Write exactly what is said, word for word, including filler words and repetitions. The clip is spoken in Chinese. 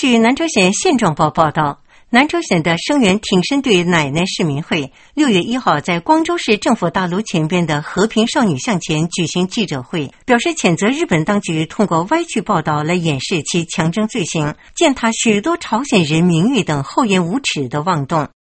据南朝鲜现状报报道，南朝鲜的声援挺身队奶奶市民会六月一号在光州市政府大楼前边的和平少女像前举行记者会，表示谴责日本当局通过歪曲报道来掩饰其强征罪行，践踏许多朝鲜人名誉等厚颜无耻的妄动。